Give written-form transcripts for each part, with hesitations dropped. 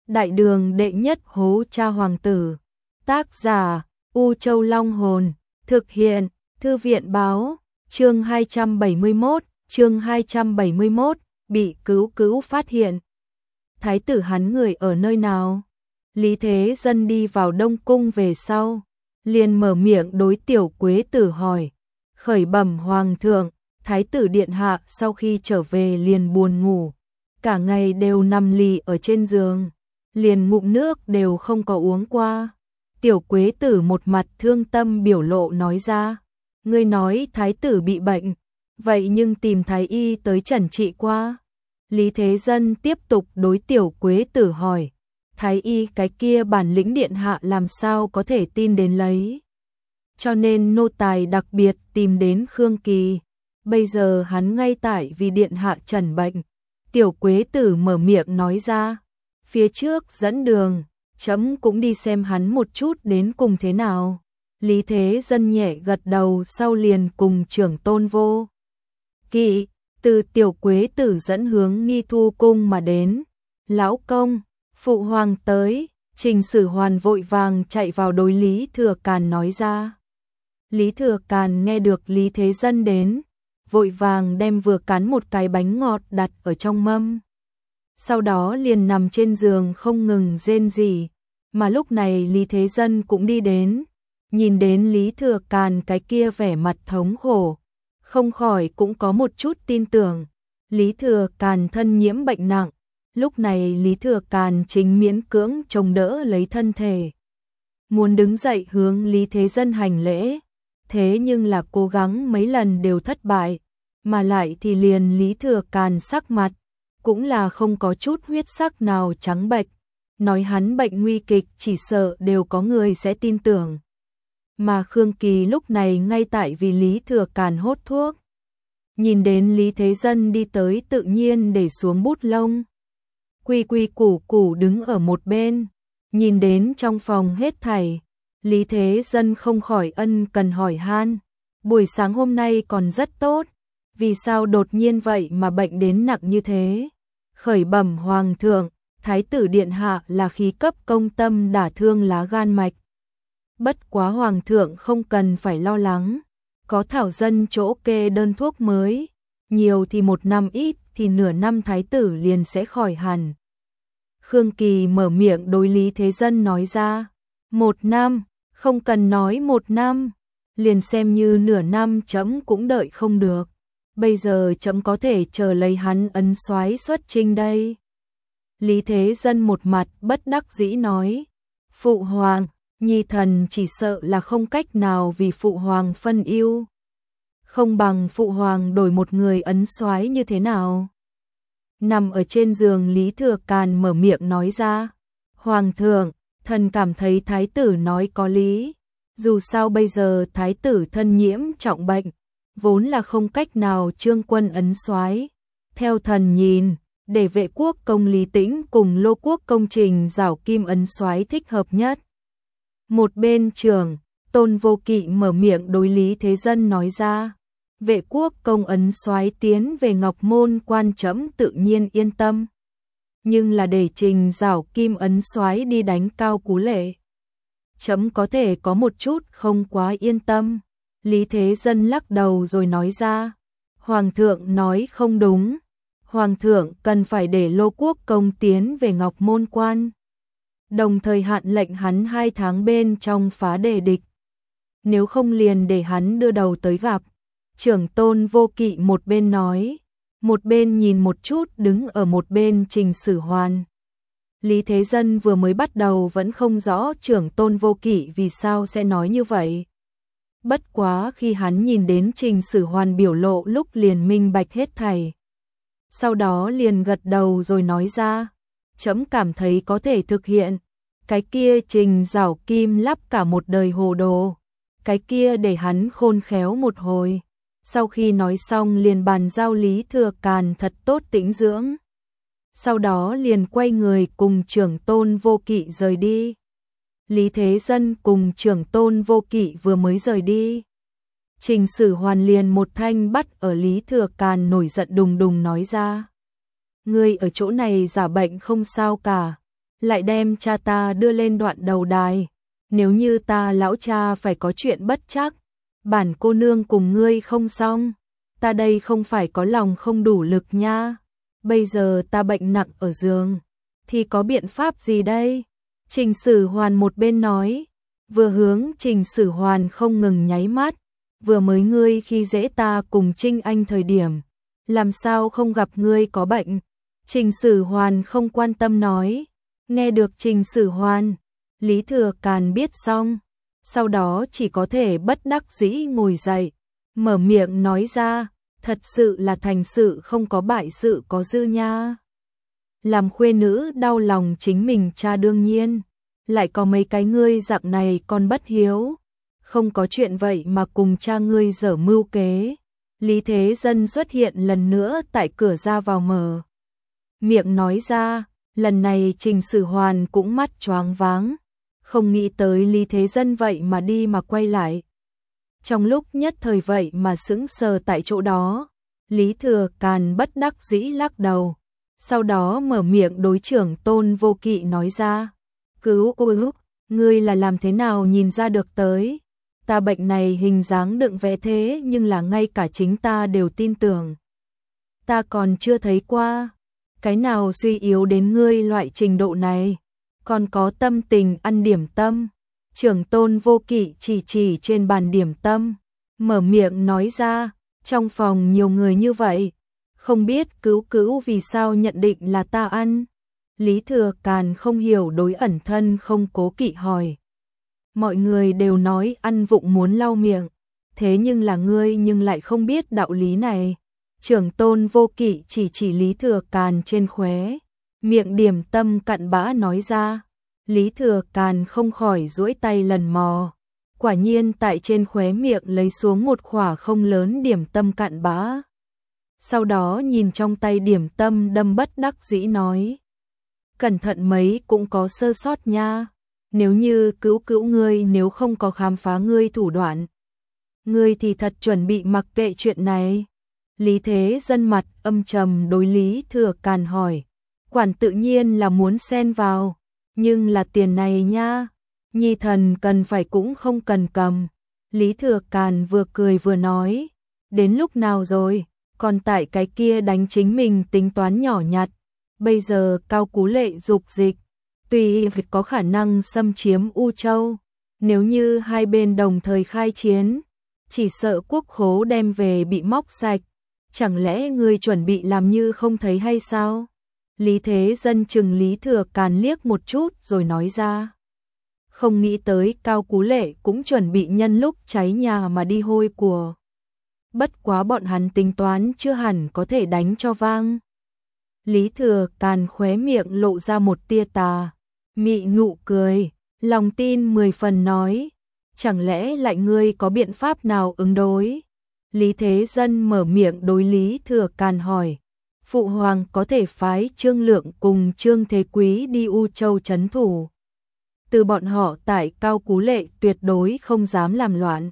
Đại đường đệ nhất hố cha hoàng tử. Tác giả U Châu Long Hồn. Thực hiện Thư viện Báo. Chương 271, bị cứu phát hiện. Thái tử hắn người ở nơi nào? Lý Thế Dân đi vào Đông Cung về sau, liền mở miệng đối Tiểu Quế Tử hỏi. Khởi bẩm hoàng thượng, Thái tử điện hạ sau khi trở về liền buồn ngủ, cả ngày đều nằm lì ở trên giường, liền ngụm nước đều không có uống qua. Tiểu Quế Tử một mặt thương tâm biểu lộ nói ra. Ngươi nói Thái tử bị bệnh, vậy nhưng tìm Thái y tới chẩn trị qua. Lý Thế Dân tiếp tục đối Tiểu Quế Tử hỏi. Thái y cái kia bản lĩnh điện hạ làm sao có thể tin đến lấy. Cho nên nô tài đặc biệt tìm đến Khương Kỳ. Bây giờ hắn ngay tại vì điện hạ trần bệnh. Tiểu Quế Tử mở miệng nói ra. Phía trước dẫn đường, chấm cũng đi xem hắn một chút đến cùng thế nào. Lý Thế Dân nhẹ gật đầu sau liền cùng Trưởng Tôn Vô Kỵ từ Tiểu Quế Tử dẫn hướng Nghi Thu Cung mà đến. Lão công, phụ hoàng tới. Trình Sử Hoàn vội vàng chạy vào đối Lý Thừa Càn nói ra. Lý Thừa Càn nghe được Lý Thế Dân đến, vội vàng đem vừa cắn một cái bánh ngọt đặt ở trong mâm. Sau đó liền nằm trên giường không ngừng rên rỉ. Mà lúc này Lý Thế Dân cũng đi đến, nhìn đến Lý Thừa Càn cái kia vẻ mặt thống khổ, không khỏi cũng có một chút tin tưởng. Lý Thừa Càn thân nhiễm bệnh nặng, lúc này Lý Thừa Càn chính miễn cưỡng chống đỡ lấy thân thể. Muốn đứng dậy hướng Lý Thế Dân hành lễ, thế nhưng là cố gắng mấy lần đều thất bại, mà lại thì liền Lý Thừa Càn sắc mặt, cũng là không có chút huyết sắc nào trắng bệch, nói hắn bệnh nguy kịch chỉ sợ đều có người sẽ tin tưởng. Mà Khương Kỳ lúc này ngay tại vì Lý Thừa Càn hốt thuốc. Nhìn đến Lý Thế Dân đi tới tự nhiên để xuống bút lông. Quy quy củ củ đứng ở một bên, nhìn đến trong phòng hết thảy. Lý Thế Dân không khỏi ân cần hỏi han. Buổi sáng hôm nay còn rất tốt, vì sao đột nhiên vậy mà bệnh đến nặng như thế? Khởi bẩm hoàng thượng, Thái tử điện hạ là khí cấp công tâm đả thương lá gan mạch. Bất quá hoàng thượng không cần phải lo lắng, có thảo dân chỗ kê đơn thuốc mới, nhiều thì 1 năm ít thì nửa năm thái tử liền sẽ khỏi hẳn. Khương Kỳ mở miệng đối Lý Thế Dân nói ra. 1 năm, không cần nói 1 năm, liền xem như nửa năm chấm cũng đợi không được. Bây giờ chấm có thể chờ lấy hắn ấn soái xuất chinh đây. Lý Thế Dân một mặt bất đắc dĩ nói. Phụ hoàng, nhi thần chỉ sợ là không cách nào vì phụ hoàng phân ưu. Không bằng phụ hoàng đổi một người ấn soái như thế nào? Nằm ở trên giường Lý Thừa Càn mở miệng nói ra. Hoàng thượng, thần cảm thấy thái tử nói có lý. Dù sao bây giờ thái tử thân nhiễm trọng bệnh, vốn là không cách nào trương quân ấn soái. Theo thần nhìn, để Vệ Quốc công Lý Tĩnh cùng Lô Quốc công Trình Giảo Kim ấn soái thích hợp nhất. Một bên Trưởng Tôn Vô Kỵ mở miệng đối Lý Thế Dân nói ra. Vệ Quốc công ấn soái tiến về Ngọc Môn quan chấm tự nhiên yên tâm. Nhưng là để Trình Giảo Kim ấn soái đi đánh Cao Cú Lệ, chấm có thể có một chút không quá yên tâm. Lý Thế Dân lắc đầu rồi nói ra. Hoàng thượng nói không đúng. Hoàng thượng cần phải để Lô Quốc công tiến về Ngọc Môn quan, đồng thời hạn lệnh hắn 2 tháng bên trong phá đề địch. Nếu không liền để hắn đưa đầu tới gặp. Trưởng Tôn Vô Kỵ một bên nói, một bên nhìn một chút đứng ở một bên Trình Sử Hoàn. Lý Thế Dân vừa mới bắt đầu vẫn không rõ Trưởng Tôn Vô Kỵ vì sao sẽ nói như vậy. Bất quá khi hắn nhìn đến Trình Sử Hoàn biểu lộ lúc liền minh bạch hết thảy. Sau đó liền gật đầu rồi nói ra. Chấm cảm thấy có thể thực hiện. Cái kia Trình Giảo Kim lắp cả một đời hồ đồ. Cái kia để hắn khôn khéo một hồi. Sau khi nói xong liền bàn giao Lý Thừa Càn thật tốt tĩnh dưỡng. Sau đó liền quay người cùng Trưởng Tôn Vô Kỵ rời đi. Lý Thế Dân cùng Trưởng Tôn Vô Kỵ vừa mới rời đi. Trình Sử Hoàn liền một thanh bắt ở Lý Thừa Càn nổi giận đùng đùng nói ra. Ngươi ở chỗ này giả bệnh không sao cả. lại đem cha ta đưa lên đoạn đầu đài. Nếu như ta lão cha phải có chuyện bất trắc, bản cô nương cùng ngươi không xong, ta đây không phải có lòng không đủ lực nha. Bây giờ ta bệnh nặng ở giường, thì có biện pháp gì đây? Trình Sử Hoàn một bên nói, vừa hướng Trình Sử Hoàn không ngừng nháy mắt, vừa mới ngươi khi dễ ta cùng Trinh Anh thời điểm, làm sao không gặp ngươi có bệnh? Trình Sử Hoàn không quan tâm nói, nghe được Trình Sử Hoàn, Lý Thừa Càn biết xong, sau đó chỉ có thể bất đắc dĩ ngồi dậy, mở miệng nói ra, thật sự là thành sự không có bại sự có dư nha. Làm khuê nữ đau lòng chính mình cha đương nhiên, lại có mấy cái ngươi dạng này còn bất hiếu, không có chuyện vậy mà cùng cha ngươi dở mưu kế. Lý Thế Dân xuất hiện lần nữa tại cửa ra vào mở miệng nói ra, lần này Trình Sử Hoàn cũng mắt choáng váng, không nghĩ tới Lý Thế Dân vậy mà đi mà quay lại. Trong lúc nhất thời vậy mà sững sờ tại chỗ đó, Lý Thừa Càn bất đắc dĩ lắc đầu, sau đó mở miệng đối trưởng Tôn Vô Kỵ nói ra, cứu ngươi là làm thế nào nhìn ra được tới, ta bệnh này hình dáng đựng vẽ thế nhưng là ngay cả chính ta đều tin tưởng. Ta còn chưa thấy qua, cái nào suy yếu đến ngươi loại trình độ này, còn có tâm tình ăn điểm tâm. Trưởng Tôn Vô Kỵ chỉ trên bàn điểm tâm, mở miệng nói ra, trong phòng nhiều người như vậy, không biết cứu vì sao nhận định là ta ăn. Lý Thừa Càn không hiểu đối ẩn thân không cố kỵ hỏi. Mọi người đều nói ăn vụng muốn lau miệng, thế nhưng là ngươi nhưng lại không biết đạo lý này. Trưởng Tôn Vô Kỵ chỉ Lý Thừa Càn trên khóe miệng điểm tâm cặn bã nói ra. Lý Thừa Càn không khỏi duỗi tay lần mò, quả nhiên tại trên khóe miệng lấy xuống một khỏa không lớn điểm tâm cặn bã. Sau đó nhìn trong tay điểm tâm đâm bất đắc dĩ nói, cẩn thận mấy cũng có sơ sót nha, nếu như cứu ngươi nếu không có khám phá ngươi thủ đoạn, ngươi thì thật chuẩn bị mặc kệ chuyện này. Lý Thế Dân mặt âm trầm đối Lý Thừa Càn hỏi, quản tự nhiên là muốn xen vào, nhưng là tiền này nha, nhi thần cần phải cũng không cần cầm. Lý Thừa Càn vừa cười vừa nói, đến lúc nào rồi, còn tại cái kia đánh chính mình tính toán nhỏ nhặt, bây giờ Cao Cú Lệ dục dịch, tuy có khả năng xâm chiếm U Châu, nếu như hai bên đồng thời khai chiến, chỉ sợ quốc khố đem về bị móc sạch, chẳng lẽ ngươi chuẩn bị làm như không thấy hay sao? Lý Thế Dân chừng Lý Thừa Càn liếc một chút rồi nói ra. Không nghĩ tới Cao Cú Lệ cũng chuẩn bị nhân lúc cháy nhà mà đi hôi của. Bất quá bọn hắn tính toán chưa hẳn có thể đánh cho vang. Lý Thừa Càn khóe miệng lộ ra một tia tà mị nụ cười, lòng tin 10 phần nói, chẳng lẽ lại ngươi có biện pháp nào ứng đối? Lý Thế Dân mở miệng đối Lý Thừa Càn hỏi. Phụ hoàng có thể phái Trương Lượng cùng Trương Thế Quý đi U Châu trấn thủ. Từ bọn họ tại Cao Cú Lệ tuyệt đối không dám làm loạn.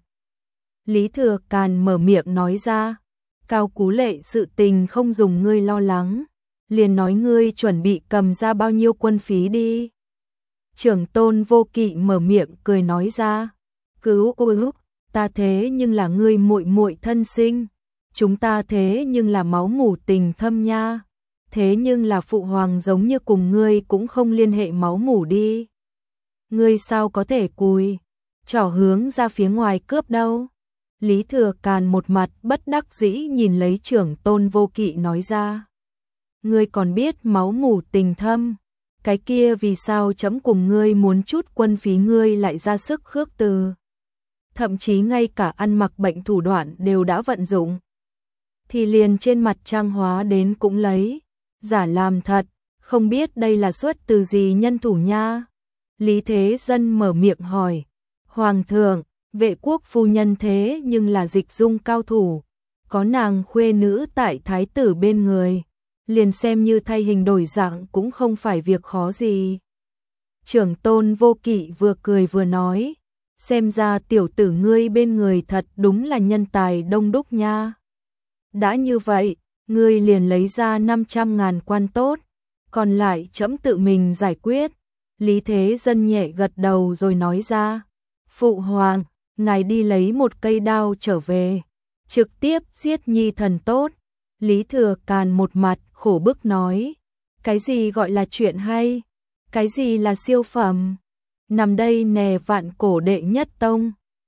Lý Thừa Càn mở miệng nói ra, Cao Cú Lệ sự tình không dùng ngươi lo lắng, liền nói ngươi chuẩn bị cầm ra bao nhiêu quân phí đi. Trưởng Tôn Vô Kỵ mở miệng cười nói ra, cứu ta thế nhưng là ngươi muội muội thân sinh. Chúng ta thế nhưng là máu mủ tình thâm nha, thế nhưng là phụ hoàng giống như cùng ngươi cũng không liên hệ máu mủ đi. Ngươi sao có thể cùi, trỏ hướng ra phía ngoài cướp đâu? Lý Thừa Càn một mặt bất đắc dĩ nhìn lấy trưởng Tôn Vô Kỵ nói ra. Ngươi còn biết máu mủ tình thâm, cái kia vì sao chấm cùng ngươi muốn chút quân phí ngươi lại ra sức khước từ. Thậm chí ngay cả ăn mặc bệnh thủ đoạn đều đã vận dụng. Thì liền trên mặt trang hóa đến cũng lấy, giả làm thật, không biết đây là xuất từ gì nhân thủ nha. Lý Thế Dân mở miệng hỏi, Hoàng thượng, Vệ quốc phu nhân thế nhưng là dịch dung cao thủ, có nàng khuê nữ tại thái tử bên người, liền xem như thay hình đổi dạng cũng không phải việc khó gì. Trưởng Tôn Vô Kỵ vừa cười vừa nói, xem ra tiểu tử ngươi bên người thật đúng là nhân tài đông đúc nha. Đã như vậy, ngươi liền lấy ra 500.000 quan tốt, còn lại trẫm tự mình giải quyết. Lý Thế Dân nhẹ gật đầu rồi nói ra, Phụ Hoàng, ngài đi lấy một cây đao trở về, trực tiếp giết nhi thần tốt. Lý Thừa Càn một mặt khổ bức nói, cái gì gọi là chuyện hay, cái gì là siêu phẩm, nằm đây nè Vạn Cổ đệ nhất tông,